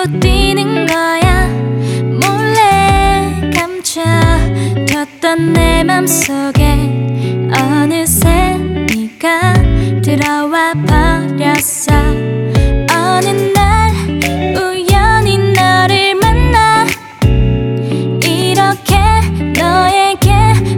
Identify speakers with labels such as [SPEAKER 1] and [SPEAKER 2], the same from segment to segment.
[SPEAKER 1] 뛰는 거야. 몰래 감춰뒀던 내 맘속에 어느새 네가 들어와 버렸어. 어느 날 우연히 너를 만나 이렇게 너에게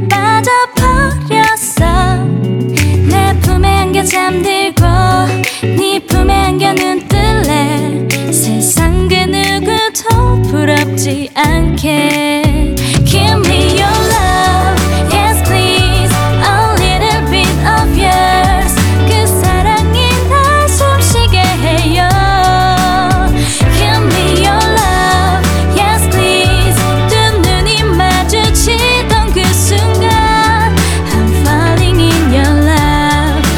[SPEAKER 1] 빠져버렸어. 내 품에 안겨 잠들고 네 품에 안겨 눈 뜰래. 세상 그 누구도 부럽지 않게. Give me your love, yes please, a little bit of yours. 그 사랑이 날 숨쉬게 해요. Give me your love, yes please. 두 눈이 마주치던 그 순간 I'm falling in your love.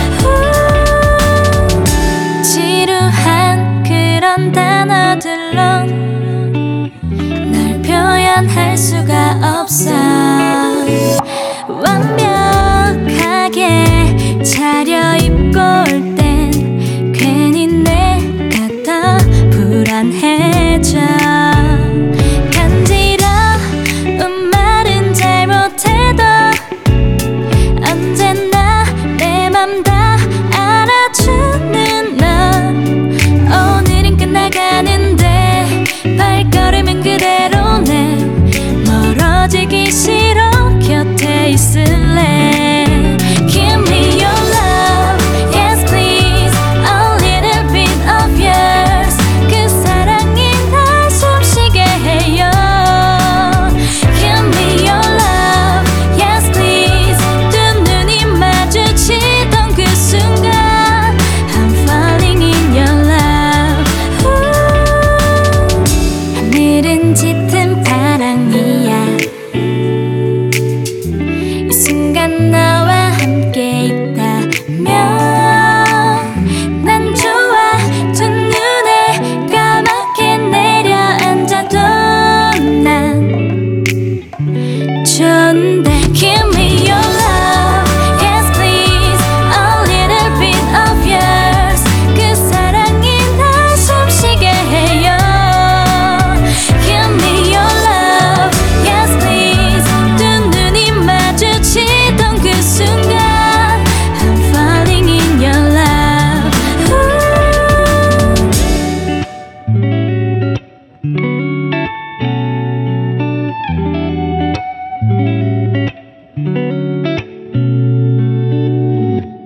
[SPEAKER 1] 지루한 그런 단어들로 널 표현할 수가 없어. 완벽